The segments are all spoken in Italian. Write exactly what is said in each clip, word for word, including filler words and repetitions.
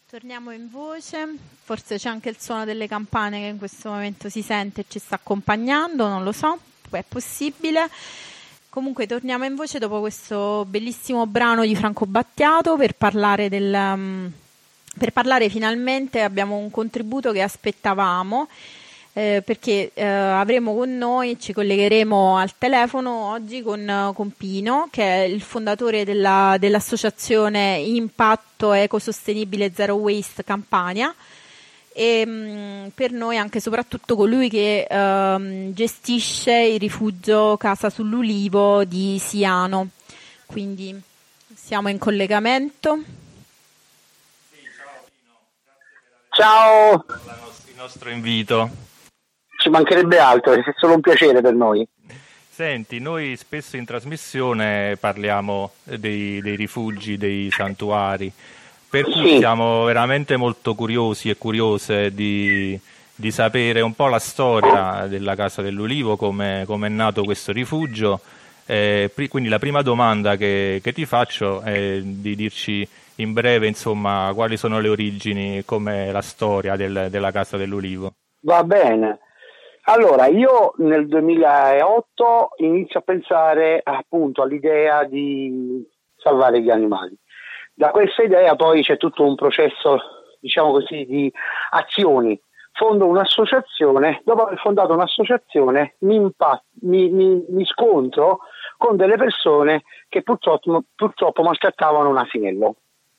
Torniamo in voce, forse c'è anche il suono delle campane che in questo momento si sente e ci sta accompagnando, non lo so, è possibile. Comunque torniamo in voce dopo questo bellissimo brano di Franco Battiato per parlare del um, per parlare finalmente, abbiamo un contributo che aspettavamo. Eh, perché eh, avremo con noi, ci collegheremo al telefono oggi con, con Pino, che è il fondatore della, dell'associazione Impatto Ecosostenibile Zero Waste Campania, e mh, per noi anche e soprattutto colui che eh, gestisce il rifugio Casa sull'Ulivo di Siano. Quindi siamo in collegamento. Sì, ciao Pino, grazie per aver accettato il nostro invito. Ci mancherebbe altro, è solo un piacere per noi. Senti, noi spesso in trasmissione parliamo dei, dei rifugi, dei santuari, per cui sì. Siamo veramente molto curiosi e curiose di, di sapere un po' la storia della Casa dell'Ulivo, come è nato questo rifugio. Eh, quindi la prima domanda che, che ti faccio è di dirci in breve, insomma, quali sono le origini, com'è la storia del, della Casa dell'Ulivo. Va bene. Allora, io nel duemilaotto inizio a pensare appunto all'idea di salvare gli animali. Da questa idea poi c'è tutto un processo, diciamo così, di azioni. Fondo un'associazione, dopo aver fondato un'associazione mi, impa- mi, mi, mi scontro con delle persone che purtroppo, purtroppo maltrattavano un asinello.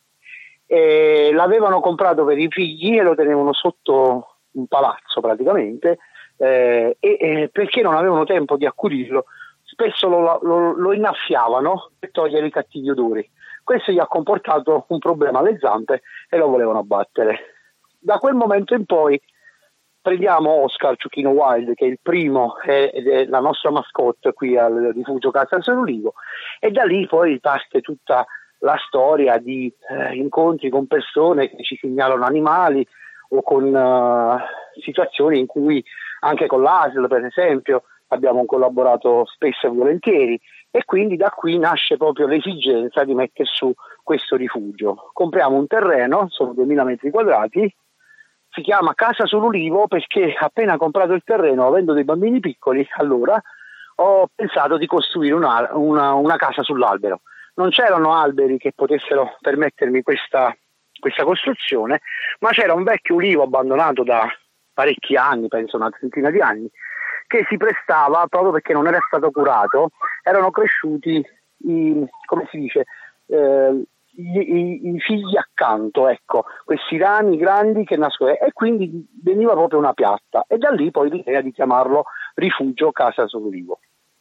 E l'avevano comprato per i figli e lo tenevano sotto un palazzo praticamente. Eh, e, e perché non avevano tempo di accudirlo, spesso lo, lo, lo innaffiavano per togliere i cattivi odori. Questo gli ha comportato un problema alle zampe e lo volevano abbattere. Da quel momento in poi prendiamo Oscar Ciuchino Wild, che è il primo ed è la nostra mascotte qui al rifugio Casa dell'Ulivo, e da lì poi parte tutta la storia di eh, incontri con persone che ci segnalano animali o con uh, situazioni in cui anche con l'A S L per esempio abbiamo collaborato spesso e volentieri, e quindi da qui nasce proprio l'esigenza di mettere su questo rifugio. Compriamo un terreno, sono duemila metri quadrati, si chiama Casa sull'Ulivo perché appena comprato il terreno, avendo dei bambini piccoli, allora ho pensato di costruire una, una, una casa sull'albero. Non c'erano alberi che potessero permettermi questa, questa costruzione, ma c'era un vecchio ulivo abbandonato da parecchi anni, penso una trentina di anni, che si prestava, proprio perché non era stato curato, erano cresciuti i, come si dice, eh, i, i, i figli accanto, ecco, questi rami grandi che nascono, e quindi veniva proprio una piatta, e da lì poi l'idea di chiamarlo rifugio Casa sull'Ulivo.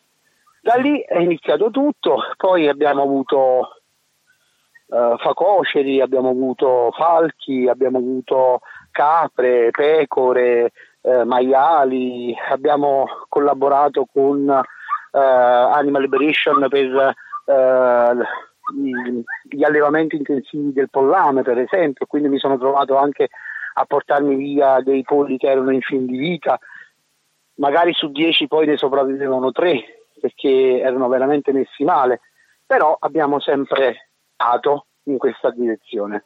Da lì è iniziato tutto, poi abbiamo avuto Uh, facoceri, abbiamo avuto falchi, abbiamo avuto capre, pecore, uh, maiali, abbiamo collaborato con uh, Animal Liberation per uh, gli allevamenti intensivi del pollame, per esempio, quindi mi sono trovato anche a portarmi via dei polli che erano in fin di vita, magari su dieci poi ne sopravvivevano tre perché erano veramente messi male, però abbiamo sempre in questa direzione,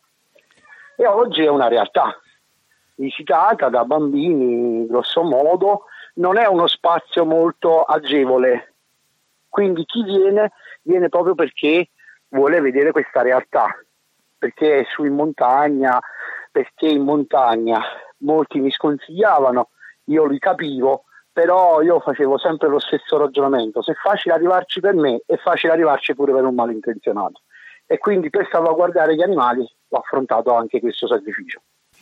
e oggi è una realtà visitata da bambini grosso modo. Non è uno spazio molto agevole, quindi chi viene viene proprio perché vuole vedere questa realtà, perché è su in montagna, perché in montagna molti mi sconsigliavano, io li capivo, però io facevo sempre lo stesso ragionamento: se è facile arrivarci per me, è facile arrivarci pure per un malintenzionato. E quindi per salvaguardare gli animali ho affrontato anche questo sacrificio.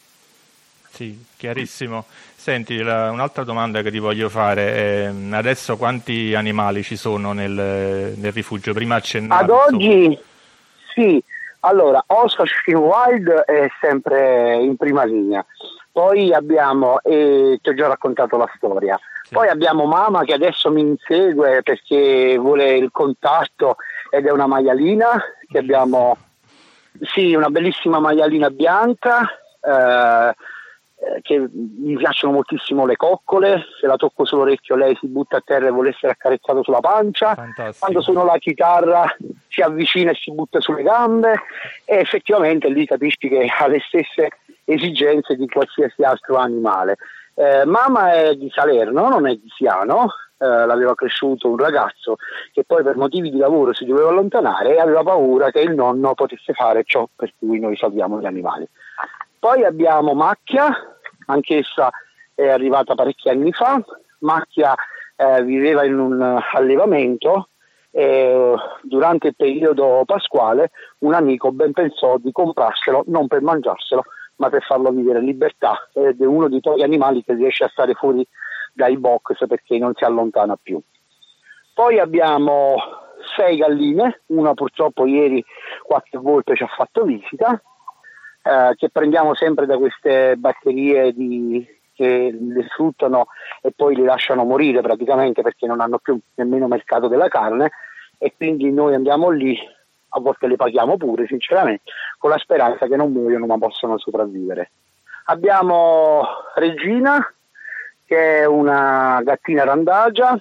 Sì, chiarissimo. Senti, la, un'altra domanda che ti voglio fare è: adesso quanti animali ci sono nel, nel rifugio? Prima accennavi. Ad oggi sì, allora Oscar Wild è sempre in prima linea, poi abbiamo, e ti ho già raccontato la storia, sì. Poi abbiamo Mama che adesso mi insegue perché vuole il contatto, ed è una maialina che abbiamo, sì, una bellissima maialina bianca, eh, eh, che gli piacciono moltissimo le coccole, se la tocco sull'orecchio lei si butta a terra e vuole essere accarezzato sulla pancia. Fantastico. Quando suono la chitarra si avvicina e si butta sulle gambe, e effettivamente lì capisci che ha le stesse esigenze di qualsiasi altro animale. Eh, mamma è di Salerno, non è di Siano, eh, l'aveva cresciuto un ragazzo che poi per motivi di lavoro si doveva allontanare e aveva paura che il nonno potesse fare ciò per cui noi salviamo gli animali. Poi abbiamo Macchia, anch'essa è arrivata parecchi anni fa. Macchia eh, viveva in un allevamento e durante il periodo pasquale un amico ben pensò di comprarselo non per mangiarselo ma per farlo vivere in libertà, ed è uno dei pochi animali che riesce a stare fuori dai box perché non si allontana più. Poi abbiamo sei galline, una purtroppo ieri qualche volpe ci ha fatto visita, eh, che prendiamo sempre da queste batterie di, che le sfruttano e poi li lasciano morire praticamente perché non hanno più nemmeno mercato della carne, e quindi noi andiamo lì, a volte le paghiamo pure sinceramente, con la speranza che non muoiono ma possano sopravvivere. Abbiamo Regina, che è una gattina randagia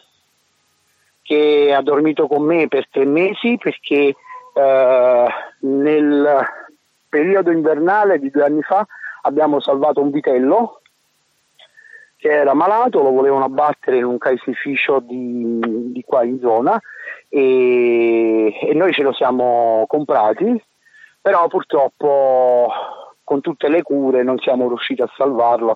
che ha dormito con me per tre mesi perché eh, nel periodo invernale di due anni fa abbiamo salvato un vitello che era malato, lo volevano abbattere in un caseificio di, di qua in zona, e, e noi ce lo siamo comprati, però purtroppo con tutte le cure non siamo riusciti a salvarlo,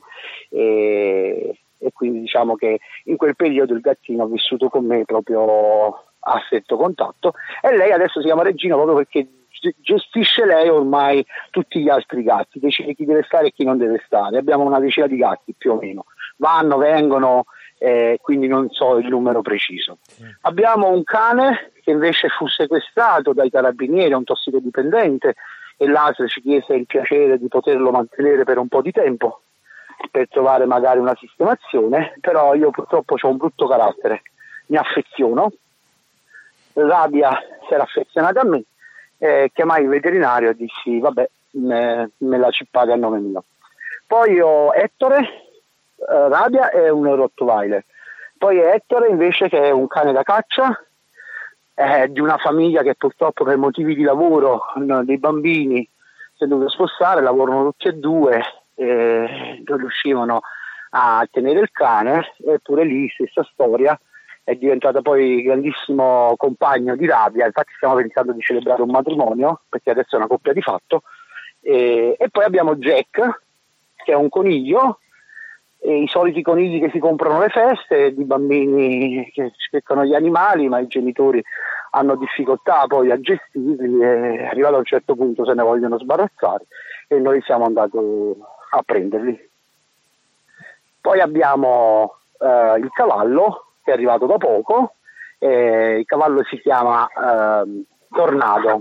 e, e quindi diciamo che in quel periodo il gattino ha vissuto con me proprio a stretto contatto, e lei adesso si chiama Regina proprio perché gestisce lei ormai tutti gli altri gatti, decide chi deve stare e chi non deve stare. Abbiamo una decina di gatti più o meno, vanno, vengono, eh, quindi non so il numero preciso. Sì. Abbiamo un cane che invece fu sequestrato dai carabinieri, un tossicodipendente, e l'A S L ci chiese il piacere di poterlo mantenere per un po' di tempo per trovare magari una sistemazione, però io purtroppo ho un brutto carattere, mi affeziono, Rabia si era affezionata a me, eh, chiamai il veterinario e dissi vabbè, me, me la ci paga a nome mio. Poi ho Ettore, eh, Rabia è un Rottweiler, poi Ettore invece che è un cane da caccia, eh, di una famiglia che purtroppo per motivi di lavoro, no, dei bambini, si è dovuto spostare, lavorano tutti e due, eh, non riuscivano a tenere il cane, eppure lì stessa storia, è diventata poi grandissimo compagno di Rabia, infatti stiamo pensando di celebrare un matrimonio perché adesso è una coppia di fatto, e, e poi abbiamo Jack che è un coniglio, e i soliti conigli che si comprano alle feste, di bambini che cercano gli animali ma i genitori hanno difficoltà poi a gestirli e arrivato a un certo punto se ne vogliono sbarazzare e noi siamo andati a prenderli. Poi abbiamo eh, il cavallo che è arrivato da poco, eh, il cavallo si chiama eh, Tornado.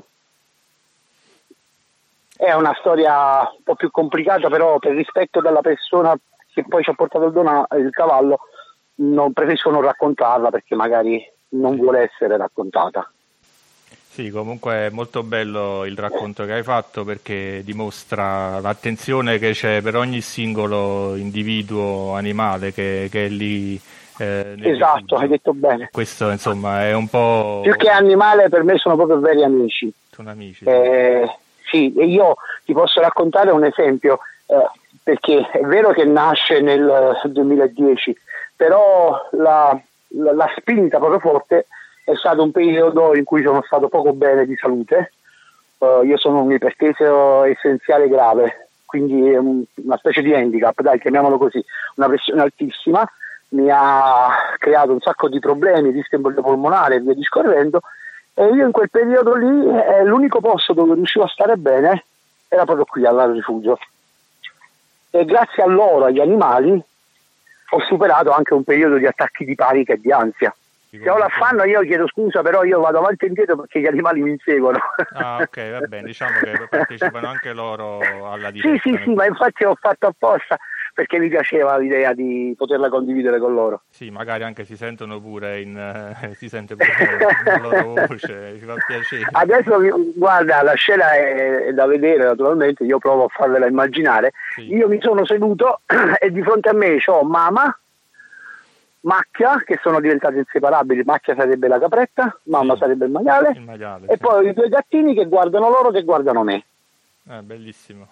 È una storia un po' più complicata, però per rispetto della persona che poi ci ha portato il, dona- il cavallo non preferisco non raccontarla perché magari non vuole essere raccontata. Sì, comunque è molto bello il racconto che hai fatto perché dimostra l'attenzione che c'è per ogni singolo individuo animale che, che è lì. Eh, esatto, rifugio. Hai detto bene. Questo insomma è un po'... Più che animale per me sono proprio veri amici. Sono amici. Eh, sì, e io ti posso raccontare un esempio, eh, perché è vero che nasce nel duemiladieci, però la, la, la spinta proprio forte è stato un periodo in cui sono stato poco bene di salute. Uh, io sono un iperteso essenziale grave, quindi è un, una specie di handicap, dai, chiamiamolo così, una pressione altissima, mi ha creato un sacco di problemi, disco polmonare e via discorrendo, e io in quel periodo lì eh, l'unico posto dove riuscivo a stare bene era proprio qui al rifugio, e grazie a loro, agli animali, ho superato anche un periodo di attacchi di panico e di ansia. Se ho l'affanno io chiedo scusa, però io vado avanti e indietro perché gli animali mi inseguono. Ah, ok, va bene, diciamo che partecipano anche loro alla diretta. Sì, sì, sì, ma infatti ho fatto apposta, perché mi piaceva l'idea di poterla condividere con loro. Sì, magari anche si sentono pure in eh, si sente pure la loro voce, ci fa piacere. Adesso guarda, la scena è, è da vedere naturalmente, io provo a farvela immaginare. Sì. Io mi sono seduto e di fronte a me c'ho mamma, Macchia, che sono diventate inseparabili. Macchia sarebbe la capretta, mamma sì. sarebbe il maiale, il maiale e sì. poi i due gattini che guardano loro, che guardano me. Eh, bellissimo.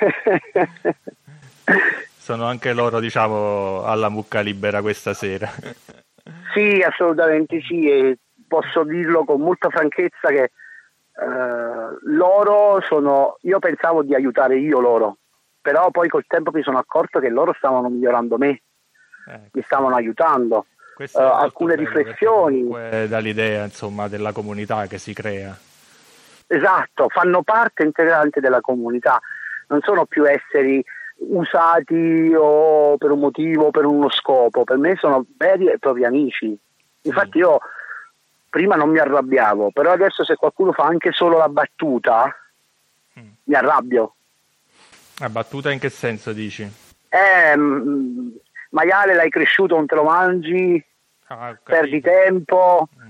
Sono anche loro, diciamo, alla mucca libera questa sera. Sì, assolutamente sì, e posso dirlo con molta franchezza che eh, loro sono, io pensavo di aiutare io loro, però poi col tempo mi sono accorto che loro stavano migliorando me. Eh, mi stavano aiutando, uh, alcune riflessioni dall'idea insomma della comunità che si crea. Esatto, fanno parte integrante della comunità, non sono più esseri usati o per un motivo o per uno scopo, per me sono veri e propri amici. Infatti io prima non mi arrabbiavo, però adesso se qualcuno fa anche solo la battuta mm. mi arrabbio. La battuta in che senso dici? Eh, mh, maiale l'hai cresciuto, non te lo mangi, ah, perdi tempo. Mm.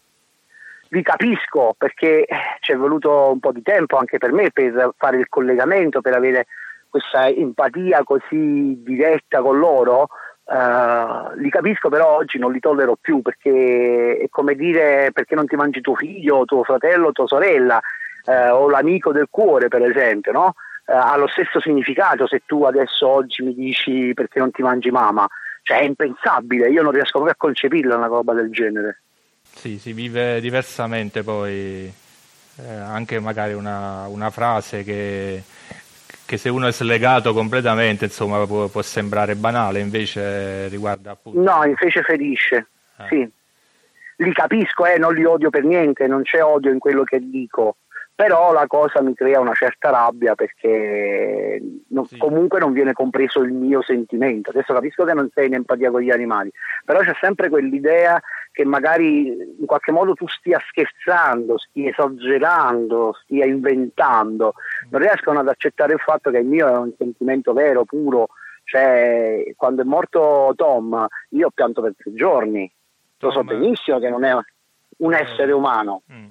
Vi capisco, perché ci è voluto un po' di tempo anche per me per fare il collegamento, per avere questa empatia così diretta con loro. Uh, li capisco, però oggi non li tollero più, perché è come dire perché non ti mangi tuo figlio, tuo fratello, tua sorella, uh, o l'amico del cuore, per esempio, no? Uh, ha lo stesso significato se tu adesso oggi mi dici perché non ti mangi mamma, cioè è impensabile, io non riesco proprio a concepirla una roba del genere. Sì, si vive diversamente poi, eh, anche magari una, una frase che, che se uno è slegato completamente insomma può, può sembrare banale, invece riguarda appunto... No, invece ferisce, eh. sì. Li capisco, eh, non li odio per niente, non c'è odio in quello che dico, però la cosa mi crea una certa rabbia perché non, sì. comunque non viene compreso il mio sentimento. Adesso capisco che non sei in empatia con gli animali, però c'è sempre quell'idea che magari in qualche modo tu stia scherzando, stia esagerando, stia inventando. Non riescono ad accettare il fatto che il mio è un sentimento vero, puro. Cioè, quando è morto Tom, io ho pianto per tre giorni. Lo so benissimo che non è un essere umano. Mm.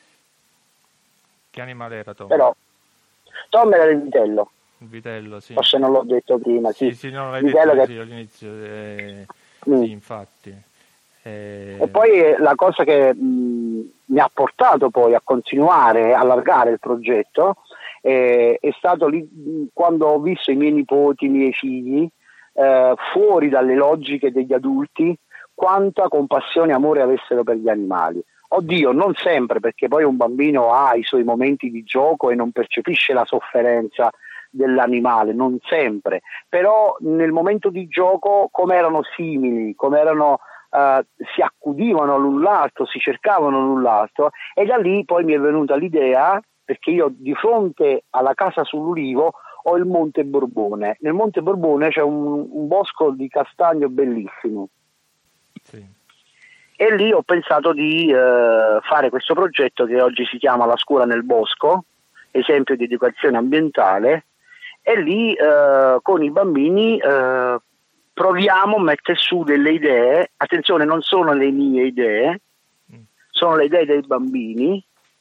Che animale era Tom? Però Tom era il vitello. Il vitello, sì. Forse non l'ho detto prima. Sì, sì, sì non l'hai detto che... sì, all'inizio. Eh, mm. Sì, infatti. Eh... E poi la cosa che mh, mi ha portato poi a continuare, a allargare il progetto, eh, è stato lì mh, quando ho visto i miei nipoti, i miei figli, eh, fuori dalle logiche degli adulti, quanta compassione e amore avessero per gli animali. Oddio, non sempre, perché poi un bambino ha i suoi momenti di gioco e non percepisce la sofferenza dell'animale, non sempre, però nel momento di gioco come erano simili, come erano uh, si accudivano l'un l'altro, si cercavano l'un l'altro, e da lì poi mi è venuta l'idea, perché io di fronte alla casa sull'Ulivo ho il Monte Borbone. Nel Monte Borbone c'è un, un bosco di castagno bellissimo. Sì. E lì ho pensato di eh, fare questo progetto che oggi si chiama La scuola nel bosco, esempio di educazione ambientale, e lì eh, con i bambini eh, proviamo a mettere su delle idee. Attenzione, non sono le mie idee, sono le idee dei bambini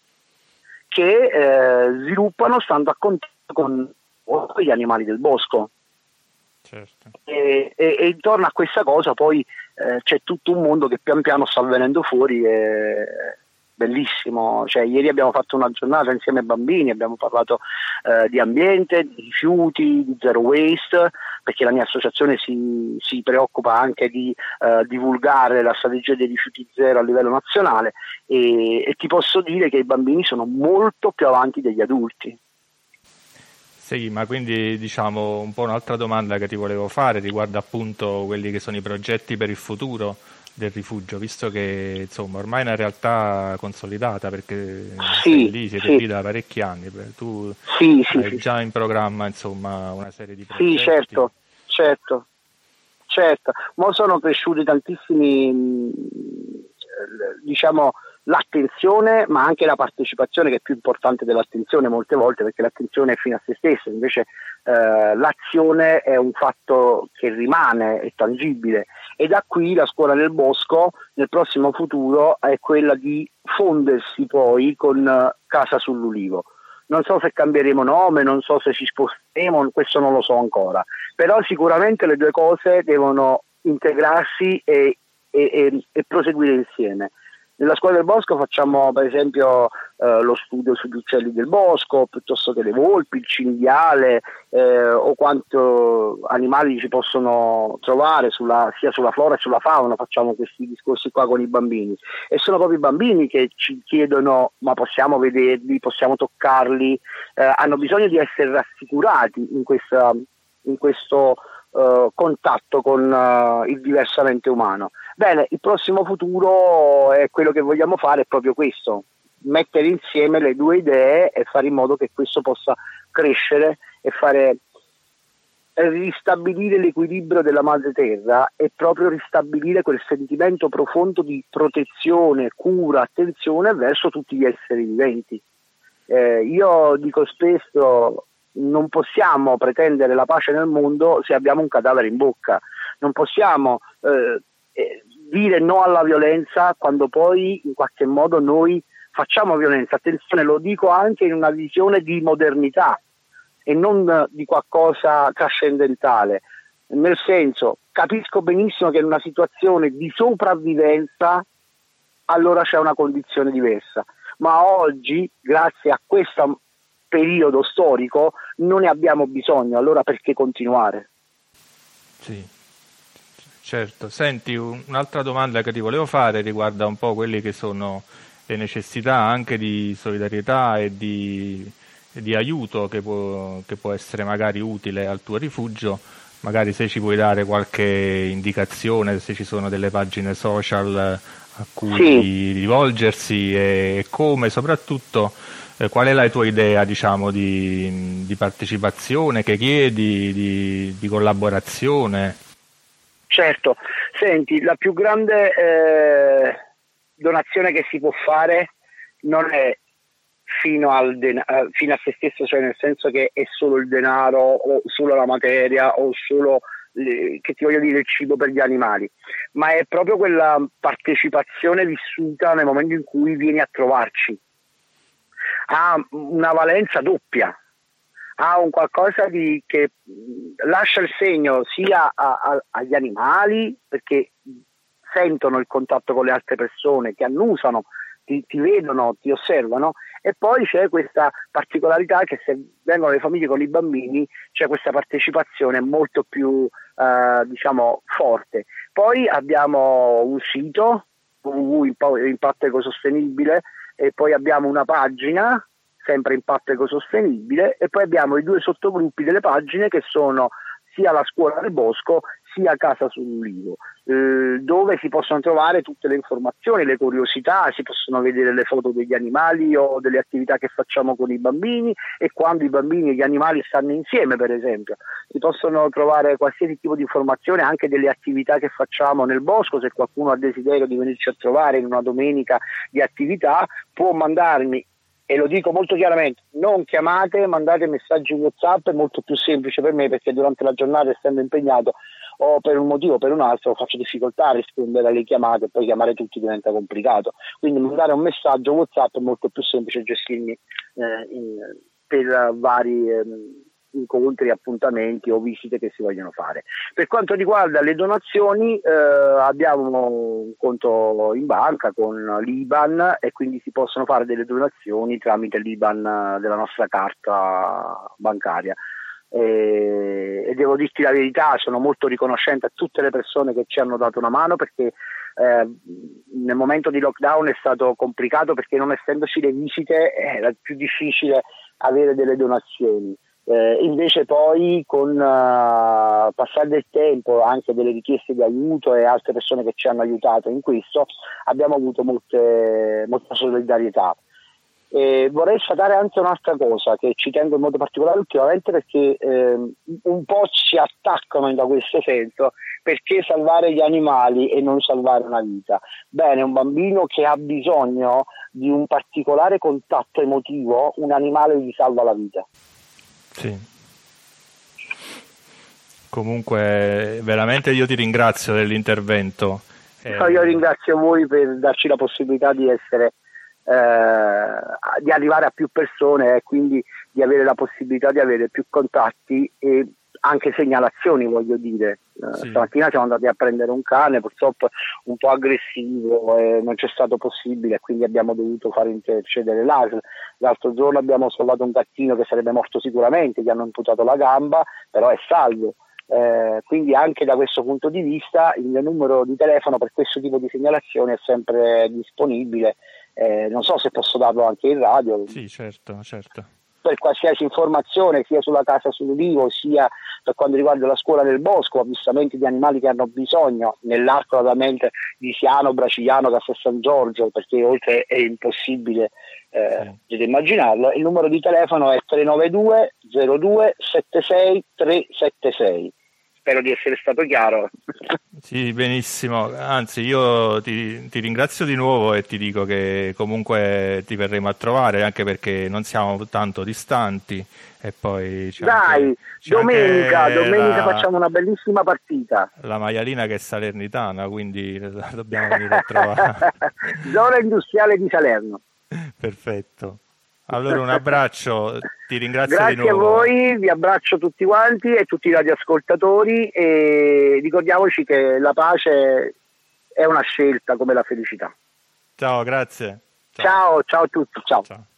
che eh, sviluppano stando a contatto con gli animali del bosco. Certo. E, e, e intorno a questa cosa poi eh, c'è tutto un mondo che pian piano sta venendo fuori, è bellissimo. Cioè, ieri abbiamo fatto una giornata insieme ai bambini, abbiamo parlato eh, di ambiente, di rifiuti, di zero waste, perché la mia associazione si, si preoccupa anche di eh, divulgare la strategia dei rifiuti zero a livello nazionale, e, e ti posso dire che i bambini sono molto più avanti degli adulti. Sì, ma quindi diciamo un po' un'altra domanda che ti volevo fare riguarda appunto quelli che sono i progetti per il futuro del rifugio, visto che insomma ormai è una realtà consolidata, perché sì, lì siete sì. lì da parecchi anni, tu sì, sì, hai sì. già in programma insomma una serie di progetti. Sì, certo, certo, certo, ma sono cresciuti tantissimi, diciamo, l'attenzione, ma anche la partecipazione, che è più importante dell'attenzione molte volte, perché l'attenzione è fine a se stessa, invece eh, l'azione è un fatto che rimane, è tangibile, e da qui la scuola del bosco nel prossimo futuro è quella di fondersi poi con uh, Casa sull'Ulivo. Non so se cambieremo nome, non so se ci sposteremo, questo non lo so ancora, però sicuramente le due cose devono integrarsi e, e, e, e proseguire insieme. Nella scuola del bosco facciamo per esempio eh, lo studio sugli uccelli del bosco, piuttosto che le volpi, il cinghiale eh, o quanto animali ci possono trovare sulla, sia sulla flora che sulla fauna. Facciamo questi discorsi qua con i bambini e sono proprio i bambini che ci chiedono: ma possiamo vederli, possiamo toccarli, eh, hanno bisogno di essere rassicurati in, questa, in questo Uh, contatto con uh, il diversamente umano. Bene, il prossimo futuro è quello che vogliamo fare, è proprio questo: mettere insieme le due idee e fare in modo che questo possa crescere e fare e ristabilire l'equilibrio della madre terra e proprio ristabilire quel sentimento profondo di protezione, cura, attenzione verso tutti gli esseri viventi. Eh, io dico spesso: non possiamo pretendere la pace nel mondo se abbiamo un cadavere in bocca, non possiamo eh, eh, dire no alla violenza quando poi in qualche modo noi facciamo violenza. Attenzione, lo dico anche in una visione di modernità e non di qualcosa trascendentale, nel senso, capisco benissimo che in una situazione di sopravvivenza allora c'è una condizione diversa, ma oggi grazie a questo periodo storico non ne abbiamo bisogno, allora perché continuare? Sì, certo. Senti, un'altra domanda che ti volevo fare riguarda un po' quelle che sono le necessità anche di solidarietà e di, di aiuto che può, che può essere magari utile al tuo rifugio. Magari se ci puoi dare qualche indicazione, se ci sono delle pagine social a cui sì. rivolgersi e come, soprattutto eh, qual è la tua idea, diciamo, di, di partecipazione che chiedi, di, di collaborazione? Certo, senti, la più grande eh, donazione che si può fare non è fino, al den- fino a se stesso, cioè nel senso che è solo il denaro o solo la materia o solo le, che ti voglio dire il cibo per gli animali, ma è proprio quella partecipazione vissuta nel momento in cui vieni a trovarci. Ha una valenza doppia, ha un qualcosa di che lascia il segno sia a, a, agli animali, perché sentono il contatto con le altre persone, ti annusano, ti, ti vedono, ti osservano, e poi c'è questa particolarità che se vengono le famiglie con i bambini c'è questa partecipazione molto più eh, diciamo forte. Poi abbiamo un sito w w w punto impatto ecosostenibile e poi abbiamo una pagina sempre Impatto Ecosostenibile e poi abbiamo i due sottogruppi delle pagine che sono sia la Scuola del Bosco sia Casa sull'Ulivo, eh, dove si possono trovare tutte le informazioni, le curiosità, si possono vedere le foto degli animali o delle attività che facciamo con i bambini e quando i bambini e gli animali stanno insieme, per esempio. Si possono trovare qualsiasi tipo di informazione, anche delle attività che facciamo nel bosco. Se qualcuno ha desiderio di venirci a trovare in una domenica di attività può mandarmi, e lo dico molto chiaramente, non chiamate, mandate messaggi WhatsApp, è molto più semplice per me perché durante la giornata, essendo impegnato o per un motivo o per un altro, faccio difficoltà a rispondere alle chiamate e poi chiamare tutti diventa complicato, quindi mandare un messaggio WhatsApp è molto più semplice gestirmi eh, in, per vari eh, incontri, appuntamenti o visite che si vogliono fare. Per quanto riguarda le donazioni, eh, abbiamo un conto in banca con l'I B A N e quindi si possono fare delle donazioni tramite l'I B A N della nostra carta bancaria. E, e devo dirti la verità, sono molto riconoscente a tutte le persone che ci hanno dato una mano, perché eh, nel momento di lockdown è stato complicato, perché non essendoci le visite era più difficile avere delle donazioni. Eh, invece poi con uh, passare del tempo, anche delle richieste di aiuto e altre persone che ci hanno aiutato in questo, abbiamo avuto molte, molta solidarietà. Eh, vorrei saltare anche un'altra cosa che ci tengo in modo particolare ultimamente, perché eh, un po' ci attaccano da questo senso: perché salvare gli animali e non salvare una vita? Bene, un bambino che ha bisogno di un particolare contatto emotivo, un animale gli salva la vita. Sì. Comunque veramente io ti ringrazio dell'intervento. Eh... Io ringrazio voi per darci la possibilità di essere Eh, di arrivare a più persone e quindi di avere la possibilità di avere più contatti e anche segnalazioni, voglio dire. Eh, sì. Stamattina siamo andati a prendere un cane, purtroppo un po' aggressivo, e non c'è stato possibile, quindi abbiamo dovuto fare intercedere l'A S L. L'altro giorno abbiamo salvato un gattino che sarebbe morto sicuramente, gli hanno amputato la gamba, però è salvo. Eh, quindi anche da questo punto di vista il mio numero di telefono per questo tipo di segnalazione è sempre disponibile. Eh, non so se posso darlo anche in radio. Sì, certo, certo. Per qualsiasi informazione, sia sulla casa sull'ulivo, sia per quanto riguarda la scuola del bosco, avvistamenti di animali che hanno bisogno nell'arco ovviamente di Siano, Bracigliano, Castel San Giorgio, perché oltre è impossibile eh, sì. immaginarlo. Il numero di telefono è tre nove due zero due sette sei tre sette sei. Spero di essere stato chiaro. Sì, benissimo. Anzi, io ti, ti ringrazio di nuovo e ti dico che comunque ti verremo a trovare, anche perché non siamo tanto distanti. E poi c'è Dai, anche, c'è domenica, anche domenica la, facciamo una bellissima partita. La maialina che è salernitana, quindi dobbiamo venire a trovare. Zona industriale di Salerno. Perfetto. Allora un abbraccio, ti ringrazio Grazie di nuovo. Grazie a voi, vi abbraccio tutti quanti e tutti i radioascoltatori, e ricordiamoci che la pace è una scelta come la felicità. Ciao, grazie. Ciao, ciao, ciao a tutti, ciao. Ciao.